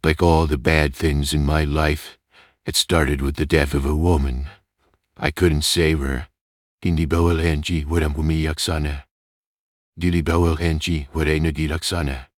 Like all the bad things in my life, it started with the death of a woman. I couldn't save her. Hindi bawal Angie, walang umiyak sana. Dili bawal Angie, waray nadidak sana.